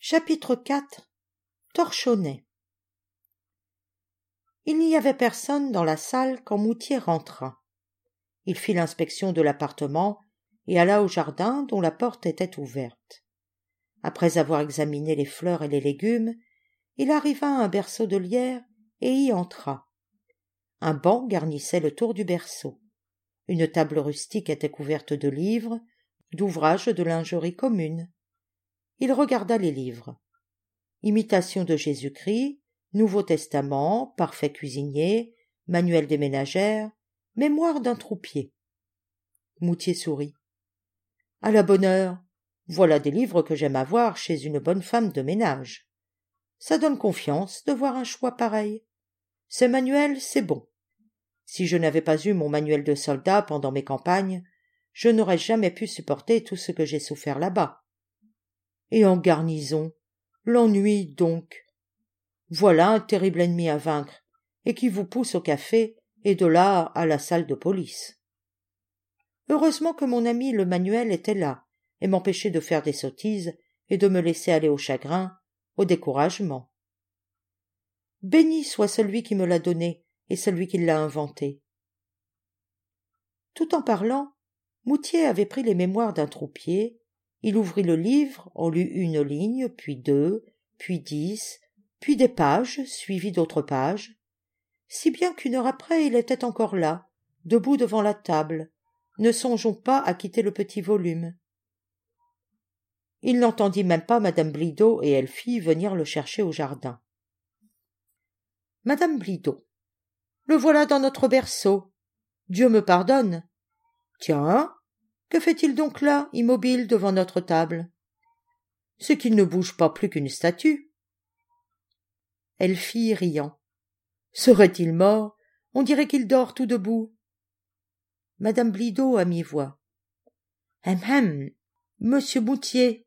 Chapitre 4. Torchonnet. Il n'y avait personne dans la salle quand Moutier rentra. Il fit l'inspection de l'appartement et alla au jardin dont la porte était ouverte. Après avoir examiné les fleurs et les légumes, il arriva à un berceau de lierre et y entra. Un banc garnissait le tour du berceau. Une table rustique était couverte de livres, d'ouvrages de lingerie commune. Il regarda les livres. Imitation de Jésus-Christ, Nouveau Testament, Parfait cuisinier, Manuel des ménagères, Mémoire d'un troupier. Moutier sourit. À la bonne heure, voilà des livres que j'aime avoir chez une bonne femme de ménage. Ça donne confiance de voir un choix pareil. Ces manuels, c'est bon. Si je n'avais pas eu mon manuel de soldat pendant mes campagnes, je n'aurais jamais pu supporter tout ce que j'ai souffert là-bas. Et en garnison, l'ennui donc. Voilà un terrible ennemi à vaincre, et qui vous pousse au café et de là à la salle de police. Heureusement que mon ami le manuel était là, et m'empêchait de faire des sottises et de me laisser aller au chagrin, au découragement. Béni soit celui qui me l'a donné et celui qui l'a inventé. Tout en parlant, Moutier avait pris les mémoires d'un troupier, il ouvrit le livre, en lut une ligne, puis 2, puis 10, puis des pages, suivies d'autres pages, si bien qu'une heure après il était encore là, debout devant la table, ne songeant pas à quitter le petit volume. Il n'entendit même pas madame Blido et Elfie venir le chercher au jardin. Madame Blido. Le voilà dans notre berceau. Dieu me pardonne. Tiens, que fait-il donc là, immobile devant notre table? C'est qu'il ne bouge pas plus qu'une statue. Elfie riant. Serait-il mort? On dirait qu'il dort tout debout. Madame Blido à mi-voix. Monsieur Moutier.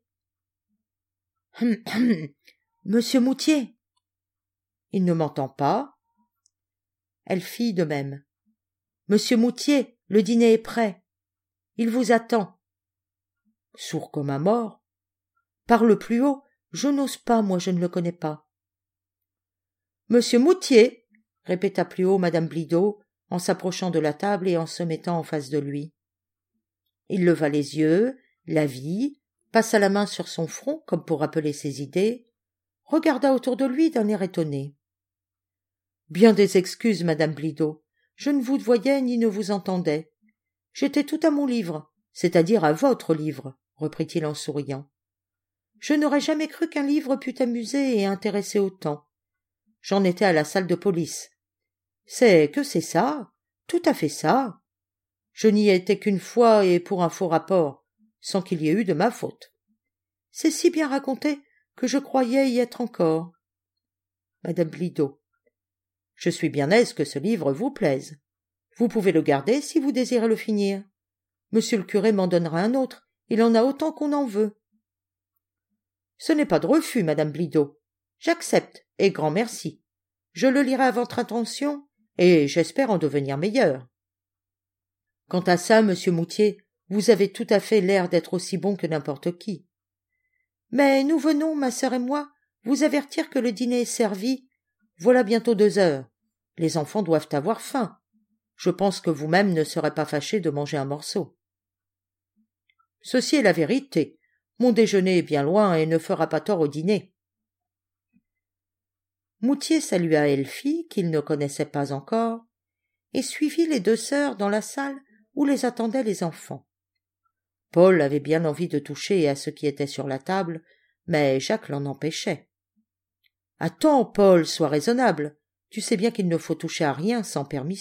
Monsieur Moutier. Il ne m'entend pas. Elfie de même. Monsieur Moutier, le dîner est prêt. Il vous attend. Sourd comme un mort. Parle plus haut, je n'ose pas, moi je ne le connais pas. Monsieur Moutier, répéta plus haut madame Blido, en s'approchant de la table et en se mettant en face de lui. Il leva les yeux, la vit, passa la main sur son front comme pour rappeler ses idées, regarda autour de lui d'un air étonné. Bien des excuses, madame Blido, je ne vous voyais ni ne vous entendais. J'étais tout à mon livre, c'est-à-dire à votre livre, reprit-il en souriant. Je n'aurais jamais cru qu'un livre pût amuser et intéresser autant. J'en étais à la salle de police. C'est que c'est ça, tout à fait ça. Je n'y étais qu'une fois et pour un faux rapport, sans qu'il y ait eu de ma faute. C'est si bien raconté que je croyais y être encore. Madame Blido. Je suis bien aise que ce livre vous plaise. Vous pouvez le garder si vous désirez le finir. Monsieur le curé m'en donnera un autre, il en a autant qu'on en veut. Ce n'est pas de refus, madame Blido. J'accepte, et grand merci. Je le lirai à votre attention, et j'espère en devenir meilleur. Quant à ça, monsieur Moutier, vous avez tout à fait l'air d'être aussi bon que n'importe qui. Mais nous venons, ma sœur et moi, vous avertir que le dîner est servi. Voilà bientôt 2 heures. Les enfants doivent avoir faim. Je pense que vous-même ne serez pas fâché de manger un morceau. Ceci est la vérité. Mon déjeuner est bien loin et ne fera pas tort au dîner. Moutier salua Elfie, qu'il ne connaissait pas encore, et suivit les 2 sœurs dans la salle où les attendaient les enfants. Paul avait bien envie de toucher à ce qui était sur la table, mais Jacques l'en empêchait. « Attends, Paul, sois raisonnable. Tu sais bien qu'il ne faut toucher à rien sans permission. »«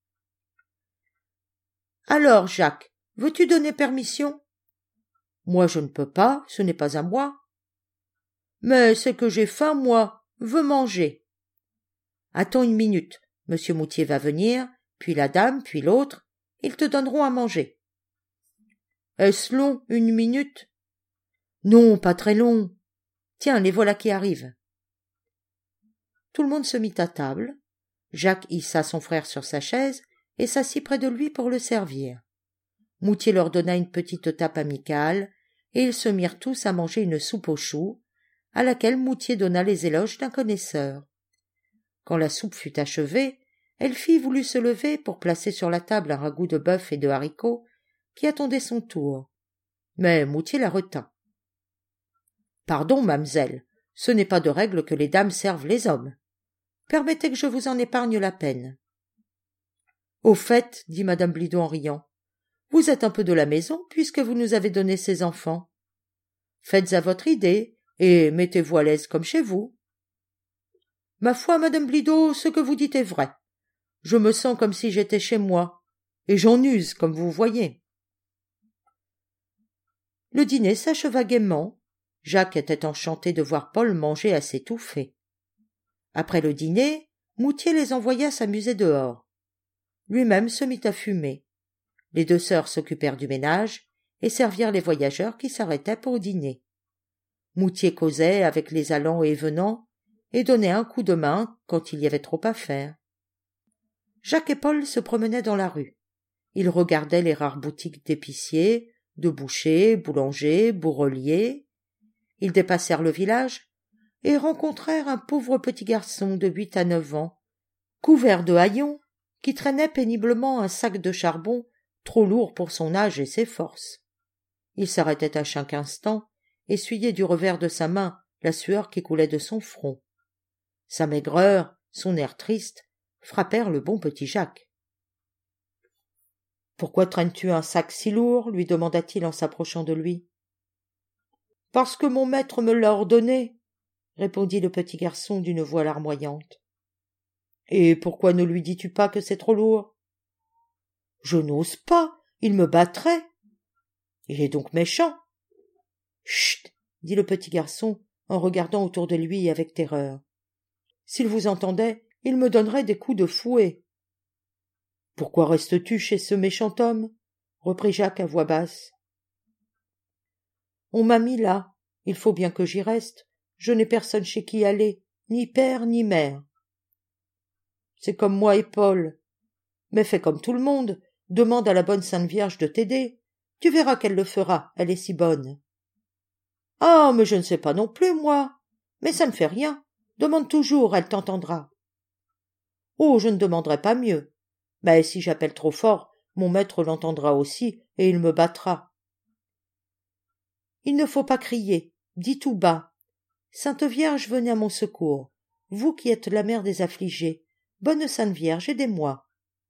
Alors, Jacques, veux-tu donner permission ?»« Moi, je ne peux pas, ce n'est pas à moi. »« Mais c'est que j'ai faim, moi, veux manger. »« Attends une minute, monsieur Moutier va venir, puis la dame, puis l'autre, ils te donneront à manger. » « Est-ce long, 1 minute ?»« Non, pas très long. Tiens, les voilà qui arrivent. » Tout le monde se mit à table. Jacques hissa son frère sur sa chaise et s'assit près de lui pour le servir. Moutier leur donna une petite tape amicale, et ils se mirent tous à manger une soupe aux choux, à laquelle Moutier donna les éloges d'un connaisseur. Quand la soupe fut achevée, Elfie voulut se lever pour placer sur la table un ragoût de bœuf et de haricots qui attendait son tour. Mais Moutier la retint. « Pardon, mamselle, ce n'est pas de règle que les dames servent les hommes. Permettez que je vous en épargne la peine. »« Au fait, dit madame Blido en riant, vous êtes un peu de la maison puisque vous nous avez donné ces enfants. Faites à votre idée et mettez-vous à l'aise comme chez vous. »« Ma foi, madame Blido, ce que vous dites est vrai. Je me sens comme si j'étais chez moi, et j'en use, comme vous voyez. » Le dîner s'acheva gaiement. Jacques était enchanté de voir Paul manger à s'étouffer. Après le dîner, Moutier les envoya s'amuser dehors. Lui-même se mit à fumer. Les deux sœurs s'occupèrent du ménage et servirent les voyageurs qui s'arrêtaient pour dîner. Moutier causait avec les allants et venants et donnait un coup de main quand il y avait trop à faire. Jacques et Paul se promenaient dans la rue. Ils regardaient les rares boutiques d'épiciers, de bouchers, boulangers, bourreliers. Ils dépassèrent le village et rencontrèrent un pauvre petit garçon de 8 à 9 ans, couvert de haillons, qui traînait péniblement un sac de charbon trop lourd pour son âge et ses forces. Il s'arrêtait à chaque instant, essuyait du revers de sa main la sueur qui coulait de son front. Sa maigreur, son air triste, frappèrent le bon petit Jacques. « Pourquoi traînes-tu un sac si lourd ?» lui demanda-t-il en s'approchant de lui. « Parce que mon maître me l'a ordonné, » répondit le petit garçon d'une voix larmoyante. « Et pourquoi ne lui dis-tu pas que c'est trop lourd ?»« Je n'ose pas, il me battrait. »« Il est donc méchant. »« Chut !» dit le petit garçon en regardant autour de lui avec terreur. « S'il vous entendait, il me donnerait des coups de fouet. »« Pourquoi restes-tu chez ce méchant homme ?» reprit Jacques à voix basse. « On m'a mis là, il faut bien que j'y reste. Je n'ai personne chez qui aller, ni père ni mère. »« C'est comme moi et Paul. Mais fais comme tout le monde, demande à la bonne Sainte Vierge de t'aider. Tu verras qu'elle le fera, elle est si bonne. »« Ah, mais je ne sais pas non plus, moi. Mais ça ne fait rien. Demande toujours, elle t'entendra. »« Oh, je ne demanderai pas mieux. Mais si j'appelle trop fort, mon maître l'entendra aussi, et il me battra. »« Il ne faut pas crier, dis tout bas. Sainte Vierge, venez à mon secours, vous qui êtes la mère des affligés. Bonne Sainte Vierge, aidez-moi. »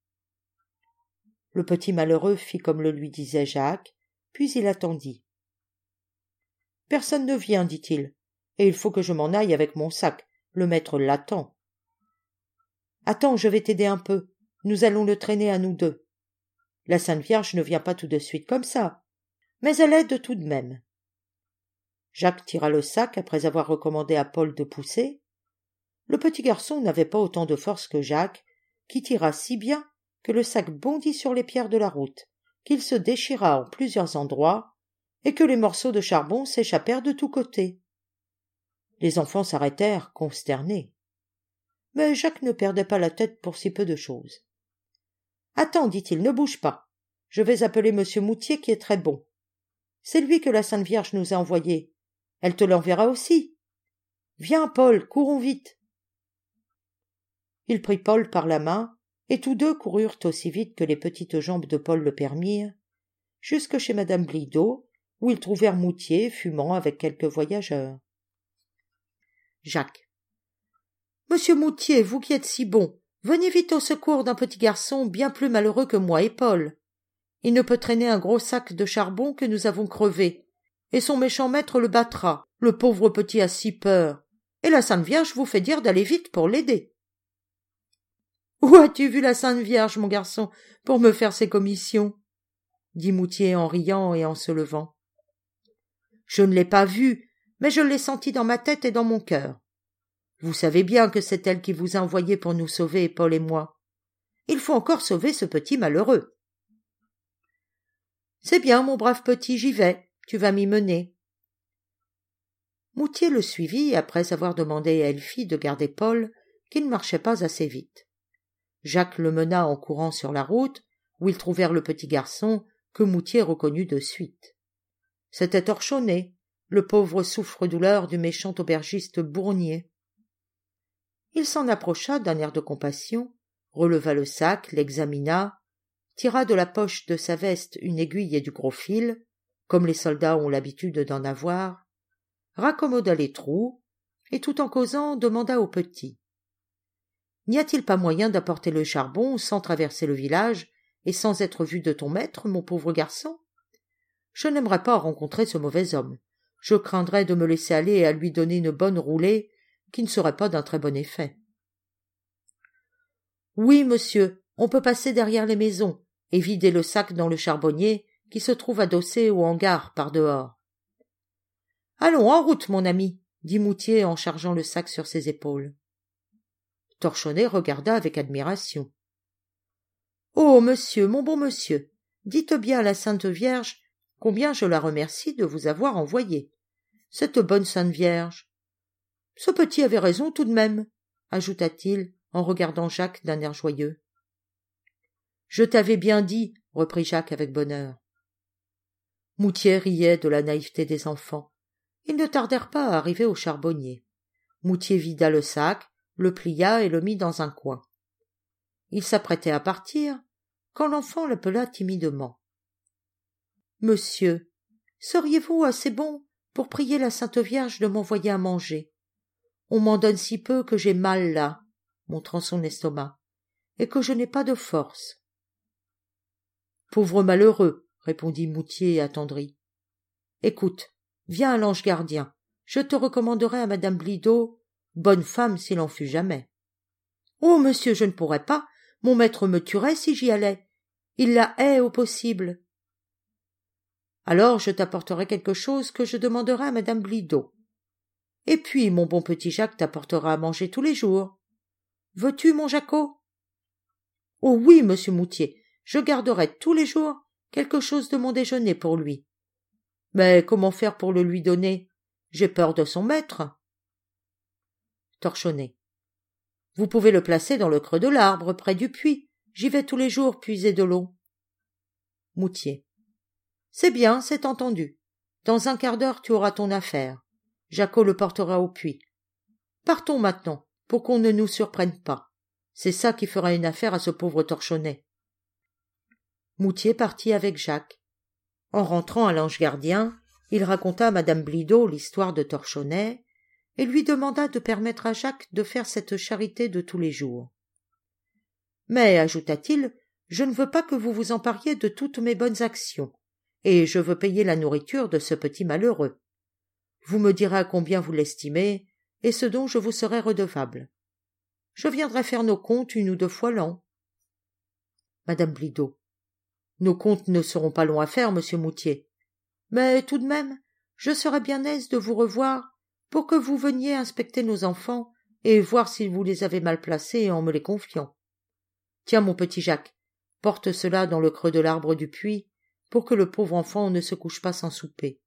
Le petit malheureux fit comme le lui disait Jacques, puis il attendit. « Personne ne vient, dit-il, et il faut que je m'en aille avec mon sac. Le maître l'attend. »« Attends, je vais t'aider un peu. Nous allons le traîner à nous deux. La Sainte Vierge ne vient pas tout de suite comme ça, mais elle aide tout de même. » Jacques tira le sac après avoir recommandé à Paul de pousser. Le petit garçon n'avait pas autant de force que Jacques, qui tira si bien que le sac bondit sur les pierres de la route, qu'il se déchira en plusieurs endroits, et que les morceaux de charbon s'échappèrent de tous côtés. Les enfants s'arrêtèrent, consternés. Mais Jacques ne perdait pas la tête pour si peu de choses. « Attends, dit-il, ne bouge pas. Je vais appeler monsieur Moutier qui est très bon. C'est lui que la Sainte Vierge nous a envoyé. Elle te l'enverra aussi. Viens, Paul, courons vite. » Il prit Paul par la main, et tous deux coururent aussi vite que les petites jambes de Paul le permirent, jusque chez madame Blido, où ils trouvèrent Moutier fumant avec quelques voyageurs. Jacques. « Monsieur Moutier, vous qui êtes si bon, venez vite au secours d'un petit garçon bien plus malheureux que moi et Paul. Il ne peut traîner un gros sac de charbon que nous avons crevé, et son méchant maître le battra. Le pauvre petit a si peur, et la Sainte Vierge vous fait dire d'aller vite pour l'aider. »« Où as-tu vu la Sainte Vierge, mon garçon, pour me faire ces commissions ?» dit Moutier en riant et en se levant. « Je ne l'ai pas vue, mais je l'ai sentie dans ma tête et dans mon cœur. Vous savez bien que c'est elle qui vous a envoyé pour nous sauver, Paul et moi. Il faut encore sauver ce petit malheureux. »« C'est bien, mon brave petit, j'y vais. Tu vas m'y mener. » Moutier le suivit après avoir demandé à Elfie de garder Paul, qui ne marchait pas assez vite. Jacques le mena en courant sur la route, où ils trouvèrent le petit garçon, que Moutier reconnut de suite. C'était Orchonnet, le pauvre souffre-douleur du méchant aubergiste Bournier. Il s'en approcha d'un air de compassion, releva le sac, l'examina, tira de la poche de sa veste une aiguille et du gros fil, comme les soldats ont l'habitude d'en avoir, raccommoda les trous, et tout en causant demanda au petit. « N'y a-t-il pas moyen d'apporter le charbon sans traverser le village et sans être vu de ton maître, mon pauvre garçon? Je n'aimerais pas rencontrer ce mauvais homme. Je craindrais de me laisser aller et à lui donner une bonne roulée qui ne serait pas d'un très bon effet. »« Oui, monsieur, on peut passer derrière les maisons et vider le sac dans le charbonnier qui se trouve adossé au hangar par dehors. »« Allons, en route, mon ami, » dit Moutier en chargeant le sac sur ses épaules. Torchonnet regarda avec admiration. « Oh, monsieur, mon bon monsieur, dites bien à la Sainte Vierge combien je la remercie de vous avoir envoyé. Cette bonne Sainte Vierge. Ce petit avait raison tout de même, ajouta-t-il en regardant Jacques d'un air joyeux. Je t'avais bien dit, reprit Jacques avec bonheur. Moutier riait de la naïveté des enfants. Ils ne tardèrent pas à arriver au charbonnier. Moutier vida le sac, le plia et le mit dans un coin. Il s'apprêtait à partir, quand l'enfant l'appela timidement. « Monsieur, seriez-vous assez bon pour prier la Sainte Vierge de m'envoyer à manger? On m'en donne si peu que j'ai mal là, montrant son estomac, et que je n'ai pas de force. »« Pauvre malheureux, répondit Moutier attendri. Écoute, viens à l'ange gardien, je te recommanderai à madame Blido, bonne femme s'il en fut jamais. »« Oh, monsieur, je ne pourrais pas, mon maître me tuerait si j'y allais. Il la hait au possible. »« Alors je t'apporterai quelque chose que je demanderai à madame Blido. Et puis mon bon petit Jacques t'apportera à manger tous les jours. Veux-tu, mon Jacot? »« Oh oui, monsieur Moutier, je garderai tous les jours quelque chose de mon déjeuner pour lui. Mais comment faire pour le lui donner? J'ai peur de son maître. » Torchonnet. Vous pouvez le placer dans le creux de l'arbre, près du puits. J'y vais tous les jours puiser de l'eau. Moutier. C'est bien, c'est entendu. Dans un quart d'heure, tu auras ton affaire. Jacot le portera au puits. Partons maintenant, pour qu'on ne nous surprenne pas. C'est ça qui fera une affaire à ce pauvre Torchonnet. Moutier partit avec Jacques. En rentrant à l'ange gardien, il raconta à madame Blido l'histoire de Torchonnet et lui demanda de permettre à Jacques de faire cette charité de tous les jours. Mais, ajouta-t-il, je ne veux pas que vous vous empariez de toutes mes bonnes actions, et je veux payer la nourriture de ce petit malheureux. Vous me direz à combien vous l'estimez, et ce dont je vous serai redevable. Je viendrai faire nos comptes 1 ou 2 fois l'an. Madame Blido. Nos comptes ne seront pas longs à faire, monsieur Moutier. Mais tout de même, je serais bien aise de vous revoir pour que vous veniez inspecter nos enfants et voir si vous les avez mal placés en me les confiant. Tiens, mon petit Jacques, porte cela dans le creux de l'arbre du puits pour que le pauvre enfant ne se couche pas sans souper.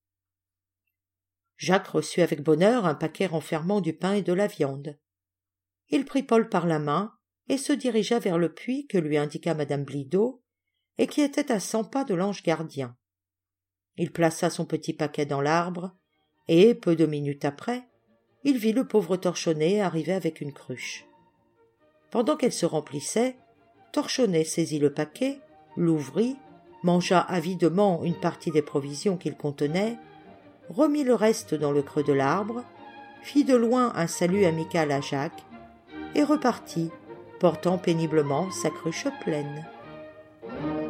Jacques reçut avec bonheur un paquet renfermant du pain et de la viande. Il prit Paul par la main et se dirigea vers le puits que lui indiqua madame Blido et qui était à 100 pas de l'ange gardien. Il plaça son petit paquet dans l'arbre, et, peu de minutes après, il vit le pauvre Torchonnet arriver avec une cruche. Pendant qu'elle se remplissait, Torchonnet saisit le paquet, l'ouvrit, mangea avidement une partie des provisions qu'il contenait, remit le reste dans le creux de l'arbre, fit de loin un salut amical à Jacques, et repartit, portant péniblement sa cruche pleine.